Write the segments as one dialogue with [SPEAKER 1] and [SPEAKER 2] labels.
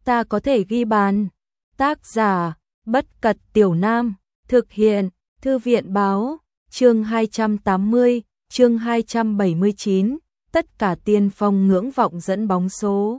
[SPEAKER 1] ta có thể ghi bàn. Tác giả, Bất Cật Tiểu Nam, thực hiện, Thư viện báo, chương 280, chương 279, tất cả tiên phong ngưỡng vọng dẫn bóng số.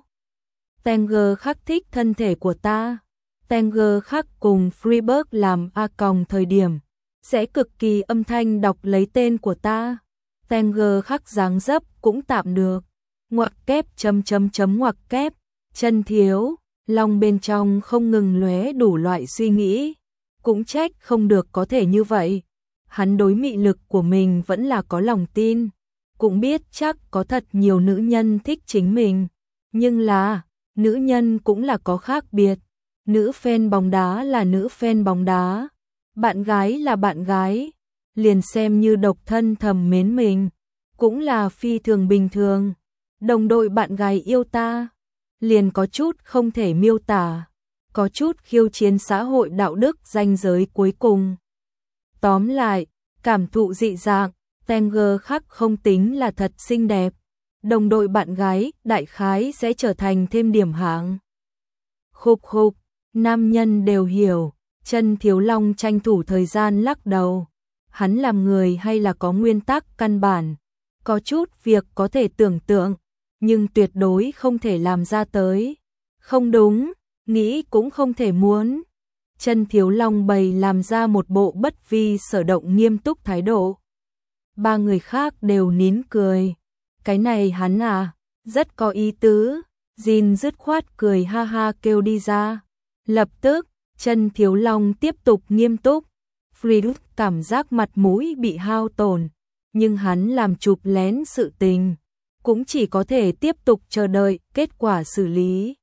[SPEAKER 1] Tanger khắc thích thân thể của ta. Tanger khắc cùng Freeberg làm A còng thời điểm, sẽ cực kỳ âm thanh đọc lấy tên của ta. Tanger khắc dáng dấp cũng tạm được. Ngoặc kép ngoặc kép, chân thiếu, lòng bên trong không ngừng lóe đủ loại suy nghĩ. Cũng trách không được có thể như vậy. Hắn đối mị lực của mình vẫn là có lòng tin. Cũng biết chắc có thật nhiều nữ nhân thích chính mình. Nhưng là, nữ nhân cũng là có khác biệt. Nữ fan bóng đá là nữ fan bóng đá. Bạn gái là bạn gái. Liền xem như độc thân thầm mến mình. Cũng là phi thường bình thường. Đồng đội bạn gái yêu ta. Liền có chút không thể miêu tả. Có chút khiêu chiến xã hội đạo đức ranh giới cuối cùng. Tóm lại, cảm thụ dị dạng, Tanger khắc không tính là thật xinh đẹp. Đồng đội bạn gái đại khái sẽ trở thành thêm điểm hạng. Khục khục, nam nhân đều hiểu. Chân Thiếu Long tranh thủ thời gian lắc đầu. Hắn làm người hay là có nguyên tắc căn bản. Có chút việc có thể tưởng tượng, nhưng tuyệt đối không thể làm ra tới. Không đúng, nghĩ cũng không thể muốn. Chân Thiếu Long bày làm ra một bộ bất vi sở động nghiêm túc thái độ. Ba người khác đều nín cười. Cái này hắn à, rất có ý tứ. Jin dứt khoát cười ha ha kêu đi ra. Lập tức, Chân Thiếu Long tiếp tục nghiêm túc. Friedrich cảm giác mặt mũi bị hao tổn, nhưng hắn làm chụp lén sự tình, cũng chỉ có thể tiếp tục chờ đợi kết quả xử lý.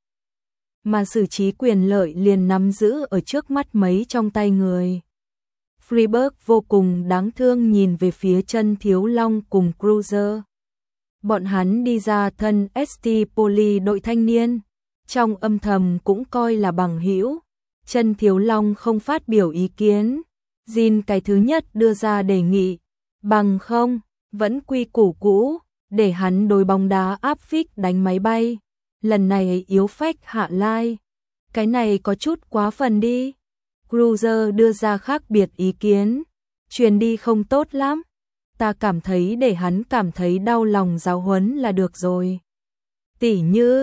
[SPEAKER 1] Mà xử trí quyền lợi liền nắm giữ ở trước mắt mấy trong tay người. Freeberg vô cùng đáng thương nhìn về phía Chân Thiếu Long cùng Cruiser. Bọn hắn đi ra thân ST Poly đội thanh niên, trong âm thầm cũng coi là bằng hữu. Chân Thiếu Long không phát biểu ý kiến. Jin cái thứ nhất đưa ra đề nghị, bằng không, vẫn quy củ cũ, để hắn đối bóng đá áp phích đánh máy bay. Lần này yếu phách hạ lai. Cái này có chút quá phần đi. Cruiser đưa ra khác biệt ý kiến. Truyền đi không tốt lắm. Ta cảm thấy để hắn cảm thấy đau lòng giáo huấn là được rồi. Tỉ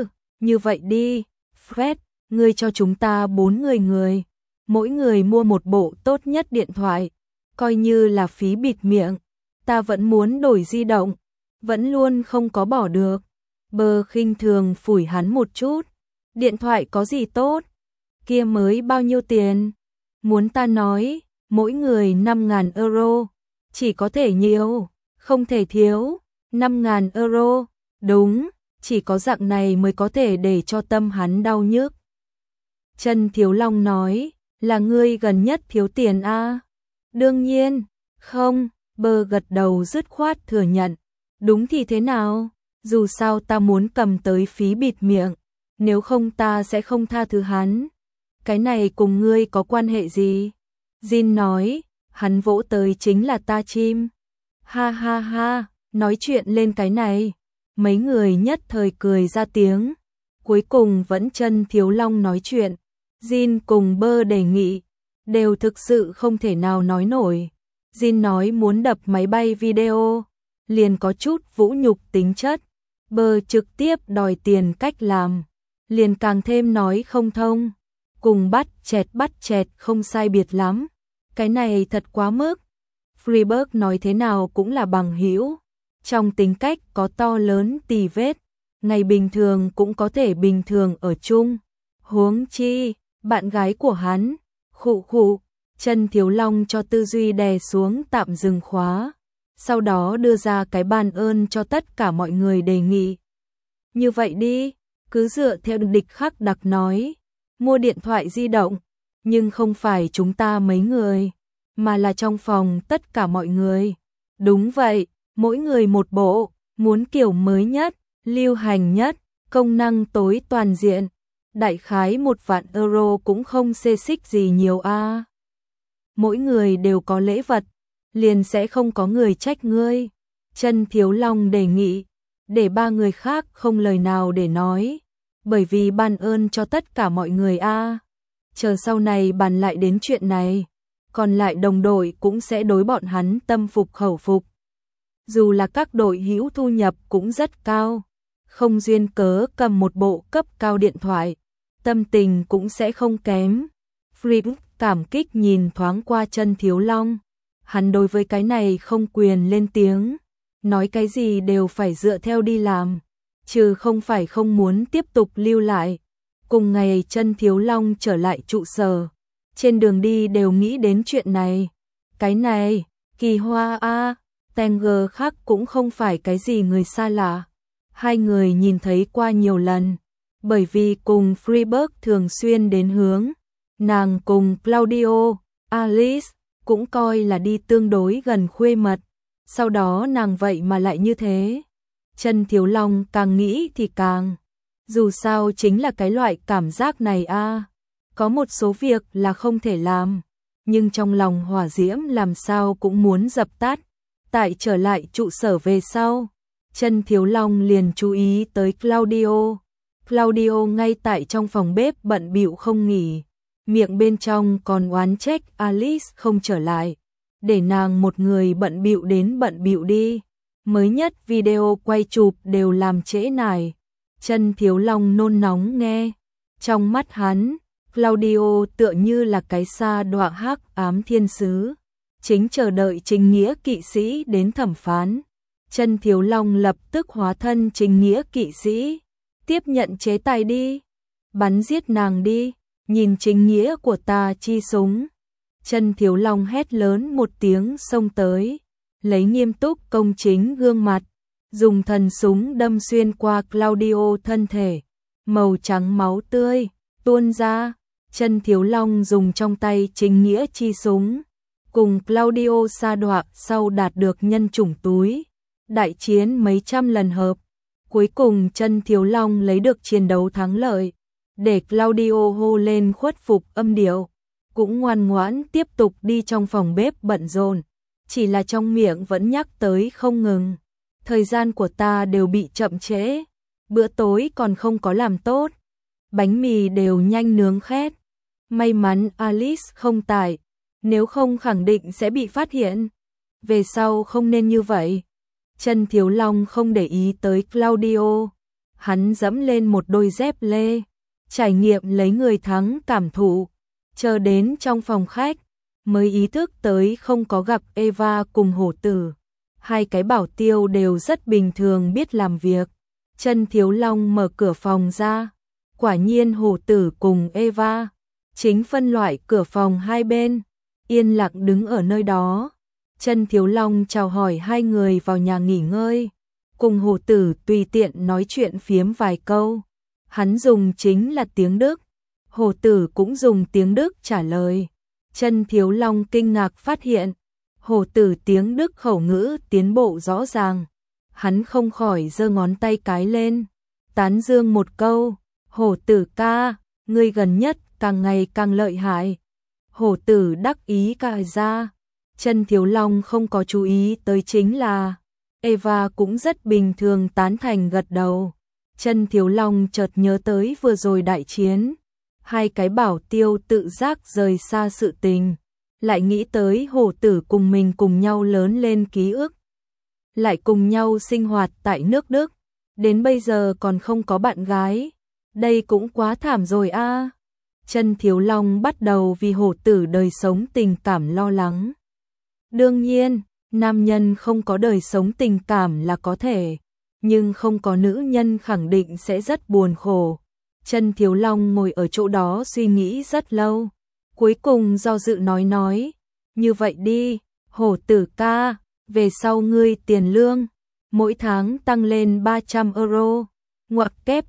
[SPEAKER 1] như vậy đi. Fred, ngươi cho chúng ta 4 người. Mỗi người mua một bộ tốt nhất điện thoại. Coi như là phí bịt miệng. Ta vẫn muốn đổi di động. Vẫn luôn không có bỏ được. Bơ khinh thường phủi hắn một chút. Điện thoại có gì tốt? Kia mới bao nhiêu tiền? Muốn ta nói, mỗi người 5.000 euro. Chỉ có thể nhiều, không thể thiếu. 5.000 euro. Đúng, chỉ có dạng này mới có thể để cho tâm hắn đau nhức. Chân Thiếu Long nói, là ngươi gần nhất thiếu tiền a? Đương nhiên, không. Bơ gật đầu dứt khoát thừa nhận. Đúng thì thế nào? Dù sao ta muốn cầm tới phí bịt miệng, nếu không ta sẽ không tha thứ hắn. Cái này cùng ngươi có quan hệ gì? Jin nói, hắn vỗ tới chính là ta chim. Ha ha ha, nói chuyện lên cái này. Mấy người nhất thời cười ra tiếng. Cuối cùng vẫn Chân Thiếu Long nói chuyện. Jin cùng Bơ đề nghị, đều thực sự không thể nào nói nổi. Jin nói muốn đập máy bay video, liền có chút vũ nhục tính chất. Bơ trực tiếp đòi tiền cách làm, liền càng thêm nói không thông. Cùng bắt chẹt không sai biệt lắm. Cái này thật quá mức. Freeberg nói thế nào cũng là bằng hữu. Trong tính cách có to lớn tì vết. Ngày bình thường cũng có thể bình thường ở chung. Huống chi, bạn gái của hắn. Khụ. Chân Thiếu Long cho tư duy đè xuống tạm dừng khóa. Sau đó đưa ra cái ban ơn cho tất cả mọi người đề nghị. Như vậy đi, cứ dựa theo địch khắc đặc nói. Mua điện thoại di động, nhưng không phải chúng ta mấy người, mà là trong phòng tất cả mọi người. Đúng vậy, mỗi người một bộ, muốn kiểu mới nhất, lưu hành nhất, công năng tối toàn diện. Đại khái 1 vạn euro cũng không xê xích gì nhiều a. Mỗi người đều có lễ vật, liền sẽ không có người trách ngươi. Chân Thiếu Long đề nghị, để 3 người khác không lời nào để nói. bởi vì ban ơn cho tất cả mọi người a. Chờ sau này bàn lại đến chuyện này, còn lại đồng đội cũng sẽ đối bọn hắn tâm phục khẩu phục. Dù là các đội hữu thu nhập cũng rất cao, không duyên cớ cầm một bộ cấp cao điện thoại, tâm tình cũng sẽ không kém. Fritz cảm kích nhìn thoáng qua Chân Thiếu Long, hắn đối với cái này không quyền lên tiếng, nói cái gì đều phải dựa theo đi làm, trừ không phải không muốn tiếp tục lưu lại. Cùng ngày Chân Thiếu Long trở lại trụ sở, trên đường đi đều nghĩ đến chuyện này. Cái này, Kỳ Hoa a, Tanger khác cũng không phải cái gì người xa lạ. Hai người nhìn thấy qua nhiều lần, bởi vì cùng Freeburg thường xuyên đến hướng. Nàng cùng Claudio, Alice cũng coi là đi tương đối gần khuê mật. Sau đó nàng vậy mà lại như thế. Chân Thiếu Long càng nghĩ thì càng. Dù sao chính là cái loại cảm giác này a. Có một số việc là không thể làm, nhưng trong lòng hỏa diễm làm sao cũng muốn dập tắt. Tại trở lại trụ sở về sau, Chân Thiếu Long liền chú ý tới Claudio. Claudio ngay tại trong phòng bếp bận bịu không nghỉ, miệng bên trong còn oán trách Alice không trở lại, để nàng một người bận bịu đến bận bịu đi. Mới nhất video quay chụp đều làm trễ nải. Chân Thiếu Long nôn nóng nghe. Trong mắt hắn, Claudio tựa như là cái sa đọa hắc ám thiên sứ, chính chờ đợi chính nghĩa kỵ sĩ đến thẩm phán. Chân Thiếu Long lập tức hóa thân chính nghĩa kỵ sĩ, tiếp nhận chế tài đi, bắn giết nàng đi, nhìn chính nghĩa của ta chi súng. Chân Thiếu Long hét lớn một tiếng xông tới, lấy nghiêm túc công chính gương mặt, dùng thần súng đâm xuyên qua Claudio thân thể, màu trắng máu tươi tuôn ra. Chân Thiếu Long dùng trong tay chính nghĩa chi súng, cùng Claudio sa đọa sau đạt được nhân chủng túi, đại chiến mấy trăm lần hợp. Cuối cùng Chân Thiếu Long lấy được chiến đấu thắng lợi, để Claudio hô lên khuất phục âm điệu, cũng ngoan ngoãn tiếp tục đi trong phòng bếp bận rộn, chỉ là trong miệng vẫn nhắc tới không ngừng. Thời gian của ta đều bị chậm trễ, bữa tối còn không có làm tốt, bánh mì đều nhanh nướng khét. May mắn Alice không tại, nếu không khẳng định sẽ bị phát hiện. Về sau không nên như vậy. Chân Thiếu Long không để ý tới Claudio, hắn dẫm lên một đôi dép lê, trải nghiệm lấy người thắng cảm thụ, chờ đến trong phòng khách, mới ý thức tới không có gặp Eva cùng hổ tử. Hai cái bảo tiêu đều rất bình thường biết làm việc. Chân Thiếu Long mở cửa phòng ra, quả nhiên hổ tử cùng Eva chính phân loại cửa phòng hai bên, yên lặng đứng ở nơi đó. Chân Thiếu Long chào hỏi hai người vào nhà nghỉ ngơi, cùng hổ tử tùy tiện nói chuyện phiếm vài câu. Hắn dùng chính là tiếng Đức, hổ tử cũng dùng tiếng Đức trả lời. Chân Thiếu Long kinh ngạc phát hiện, hổ tử tiếng Đức khẩu ngữ tiến bộ rõ ràng. Hắn không khỏi giơ ngón tay cái lên, tán dương một câu, hổ tử ca, ngươi gần nhất càng ngày càng lợi hại. Hổ tử đắc ý cài ra. Chân Thiếu Long không có chú ý tới chính là Eva cũng rất bình thường tán thành gật đầu. Chân Thiếu Long chợt nhớ tới vừa rồi đại chiến, hai cái bảo tiêu tự giác rời xa sự tình, lại nghĩ tới hổ tử cùng mình cùng nhau lớn lên ký ức, lại cùng nhau sinh hoạt tại nước Đức, đến bây giờ còn không có bạn gái, đây cũng quá thảm rồi a. Chân Thiếu Long bắt đầu vì hổ tử đời sống tình cảm lo lắng. Đương nhiên, nam nhân không có đời sống tình cảm là có thể, nhưng không có nữ nhân khẳng định sẽ rất buồn khổ. Chân Thiếu Long ngồi ở chỗ đó suy nghĩ rất lâu, cuối cùng do dự nói, như vậy đi, hổ tử ca, về sau ngươi tiền lương mỗi tháng tăng lên 300 euro. Ngoặc kép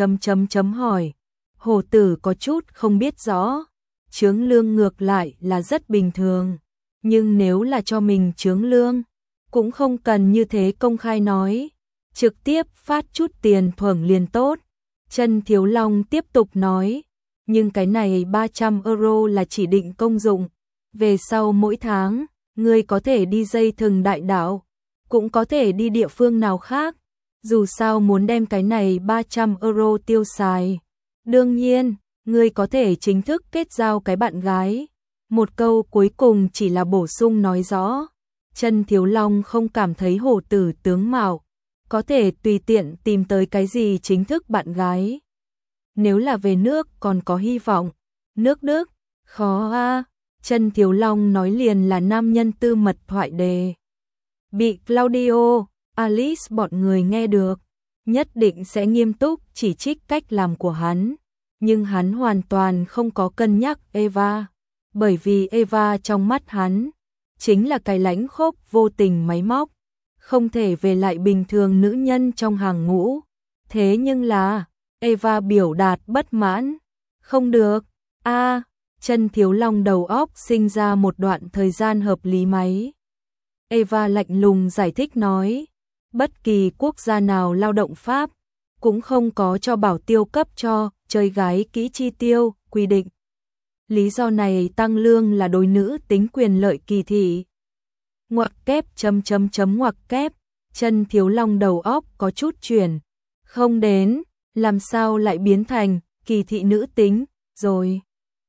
[SPEAKER 1] hỏi. Hổ tử có chút không biết rõ, chướng lương ngược lại là rất bình thường, nhưng nếu là cho mình chướng lương, cũng không cần như thế công khai nói, trực tiếp phát chút tiền thưởng liền tốt. Chân Thiếu Long tiếp tục nói, nhưng cái này 300 euro là chỉ định công dụng, về sau mỗi tháng, ngươi có thể đi dây thừng đại đảo, cũng có thể đi địa phương nào khác, Dù sao muốn đem cái này 300 euro tiêu xài. Đương nhiên, ngươi có thể chính thức kết giao cái bạn gái. Một câu cuối cùng chỉ là bổ sung nói rõ. Chân Thiếu Long không cảm thấy hổ tử tướng mạo có thể tùy tiện tìm tới cái gì chính thức bạn gái. Nếu là về nước còn có hy vọng. Nước Đức, khó a. Chân Thiếu Long nói liền là nam nhân tư mật thoại đề. Bị Claudio, Alice bọn người nghe được, nhất định sẽ nghiêm túc chỉ trích cách làm của hắn. Nhưng hắn hoàn toàn không có cân nhắc Eva. Bởi vì Eva trong mắt hắn chính là cái lãnh khốc vô tình máy móc, không thể về lại bình thường nữ nhân trong hàng ngũ. Thế nhưng là, Eva biểu đạt bất mãn. Không được, Chân Thiếu Long đầu óc sinh ra một đoạn thời gian hợp lý máy. Eva lạnh lùng giải thích nói, bất kỳ quốc gia nào lao động Pháp cũng không có cho bảo tiêu cấp cho chơi gái kỹ chi tiêu quy định. Lý do này tăng lương là đối nữ tính quyền lợi kỳ thị. Ngoặc kép ngoặc kép, Chân Thiếu Long đầu óc có chút chuyển. Không đến, làm sao lại biến thành kỳ thị nữ tính, rồi.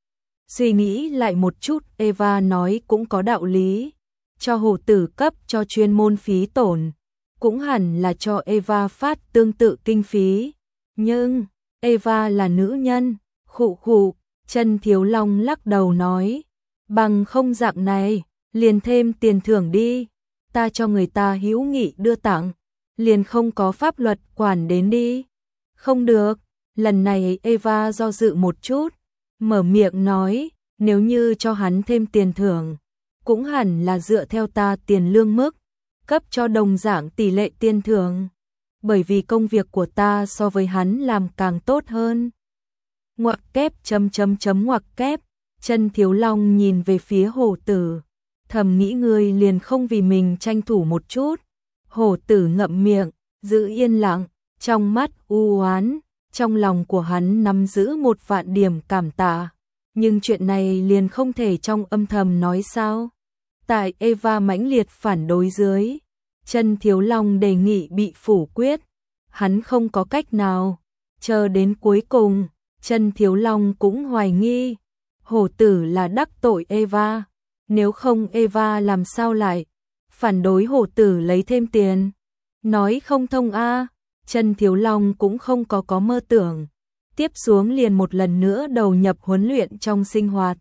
[SPEAKER 1] Suy nghĩ lại một chút, Eva nói cũng có đạo lý. Cho hổ tử cấp cho chuyên môn phí tổn, cũng hẳn là cho Eva phát tương tự kinh phí. Nhưng, Eva là nữ nhân, khụ khụ, Chân Thiếu Long lắc đầu nói. Bằng không dạng này, liền thêm tiền thưởng đi. Ta cho người ta hữu nghị đưa tặng, liền không có pháp luật quản đến đi. Không được, lần này Eva do dự một chút, mở miệng nói, nếu như cho hắn thêm tiền thưởng, cũng hẳn là dựa theo ta tiền lương mức, cấp cho đồng dạng tỷ lệ tiền thưởng, bởi vì công việc của ta so với hắn làm càng tốt hơn. Ngoặc kép ngoặc kép, Chân Thiếu Long nhìn về phía hổ tử, thầm nghĩ người liền không vì mình tranh thủ một chút. Hổ tử ngậm miệng, giữ yên lặng, trong mắt u oán, trong lòng của hắn nắm giữ 1.000 điểm cảm tạ. Nhưng chuyện này liền không thể trong âm thầm nói sao. Tại Eva mãnh liệt phản đối dưới, Chân Thiếu Long đề nghị bị phủ quyết. Hắn không có cách nào. Chờ đến cuối cùng, Chân Thiếu Long cũng hoài nghi. Hổ tử là đắc tội Eva. Nếu không Eva làm sao lại phản đối hổ tử lấy thêm tiền. Nói không thông Chân Thiếu Long cũng không có mơ tưởng. Tiếp xuống liền một lần nữa đầu nhập huấn luyện trong sinh hoạt.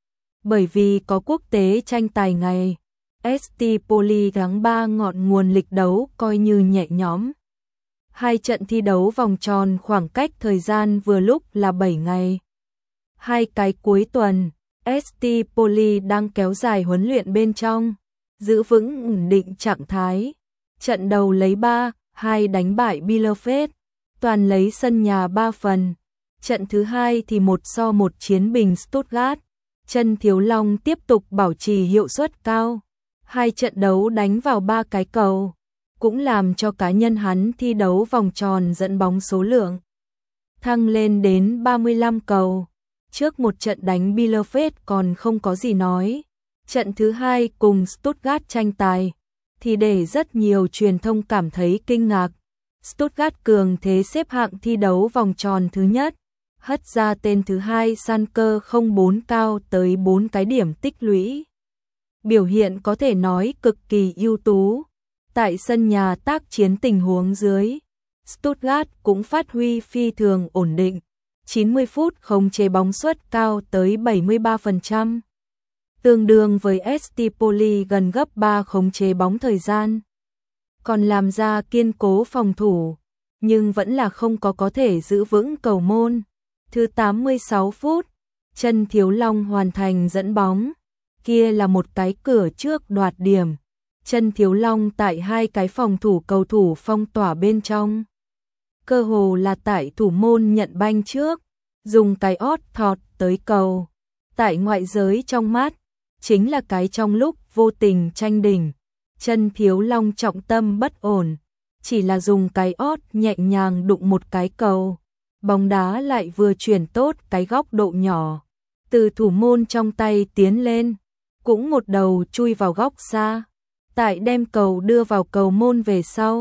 [SPEAKER 1] Bởi vì có quốc tế tranh tài ngày, ST Poli tháng 3 ngọn nguồn lịch đấu coi như nhẹ nhõm. 2 trận thi đấu vòng tròn khoảng cách thời gian vừa lúc là 7 ngày. 2 cái cuối tuần, ST Poli đang kéo dài huấn luyện bên trong, giữ vững ổn định trạng thái. Trận đầu lấy 3-2 đánh bại Bielefeld, toàn lấy sân nhà 3 phần. Trận thứ hai thì 1-1 chiến bình Stuttgart. Chân Thiếu Long tiếp tục bảo trì hiệu suất cao. 2 trận đấu đánh vào 3 cái cầu, cũng làm cho cá nhân hắn thi đấu vòng tròn dẫn bóng số lượng thăng lên đến 35 cầu. Trước một trận đánh Bielefeld còn không có gì nói. Trận thứ hai cùng Stuttgart tranh tài thì để rất nhiều truyền thông cảm thấy kinh ngạc. Stuttgart cường thế xếp hạng thi đấu vòng tròn thứ nhất, hất ra tên thứ hai Schalke 04 cao tới 4 cái điểm tích lũy. Biểu hiện có thể nói cực kỳ ưu tú. Tại sân nhà tác chiến tình huống dưới, Stuttgart cũng phát huy phi thường ổn định. 90 phút khống chế bóng suất cao tới 73%. Tương đương với ST Poli gần gấp 3 khống chế bóng thời gian. Còn làm ra kiên cố phòng thủ, nhưng vẫn là không có thể giữ vững cầu môn. Thứ 86 phút, Chân Thiếu Long hoàn thành dẫn bóng. Kia là một cái cửa trước đoạt điểm. Chân Thiếu Long tại 2 cái phòng thủ cầu thủ phong tỏa bên trong. Cơ hồ là tại thủ môn nhận banh trước, dùng cái ót thọt tới cầu. Tại ngoại giới trong mắt, chính là cái trong lúc vô tình tranh đỉnh. Chân Thiếu Long trọng tâm bất ổn, chỉ là dùng cái ót nhẹ nhàng đụng một cái cầu. Bóng đá lại vừa chuyển tốt cái góc độ nhỏ, từ thủ môn trong tay tiến lên, cũng một đầu chui vào góc xa. Tại đem cầu đưa vào cầu môn về sau,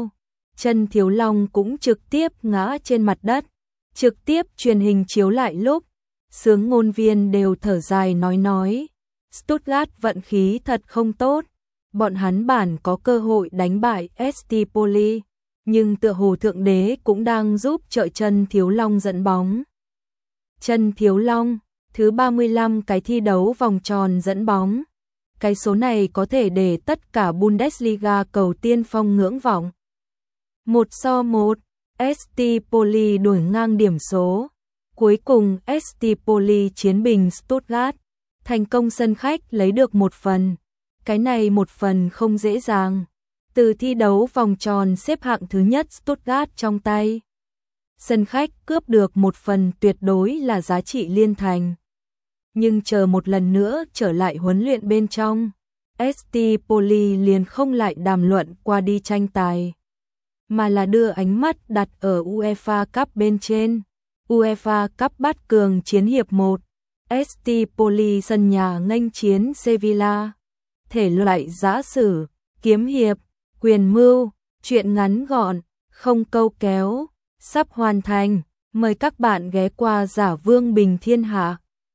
[SPEAKER 1] Chân Thiếu Long cũng trực tiếp ngã trên mặt đất. Trực tiếp truyền hình chiếu lại lúc, xướng ngôn viên đều thở dài nói. Stuttgart vận khí thật không tốt. Bọn hắn bản có cơ hội đánh bại ST Poli, nhưng tựa hồ thượng đế cũng đang giúp trợ Chân Thiếu Long dẫn bóng. Chân Thiếu Long, thứ 35 cái thi đấu vòng tròn dẫn bóng. Cái số này có thể để tất cả Bundesliga cầu tiên phong ngưỡng vọng. 1-1, ST Poli đuổi ngang điểm số. Cuối cùng ST Poli chiến bình Stuttgart, thành công sân khách lấy được một phần. Cái này một phần không dễ dàng. Từ thi đấu vòng tròn xếp hạng thứ nhất Stuttgart trong tay. Sân khách cướp được một phần tuyệt đối là giá trị liên thành. Nhưng chờ một lần nữa trở lại huấn luyện bên trong, ST Poli liền không lại đàm luận qua đi tranh tài, mà là đưa ánh mắt đặt ở UEFA Cup bên trên. UEFA Cup bát cường chiến hiệp 1, ST Poli sân nhà nghênh chiến Sevilla. Thể loại giã sử, kiếm hiệp, quyền mưu, truyện ngắn gọn, không câu kéo, sắp hoàn thành. Mời các bạn ghé qua Giả Vương Bình Thiên Hạ.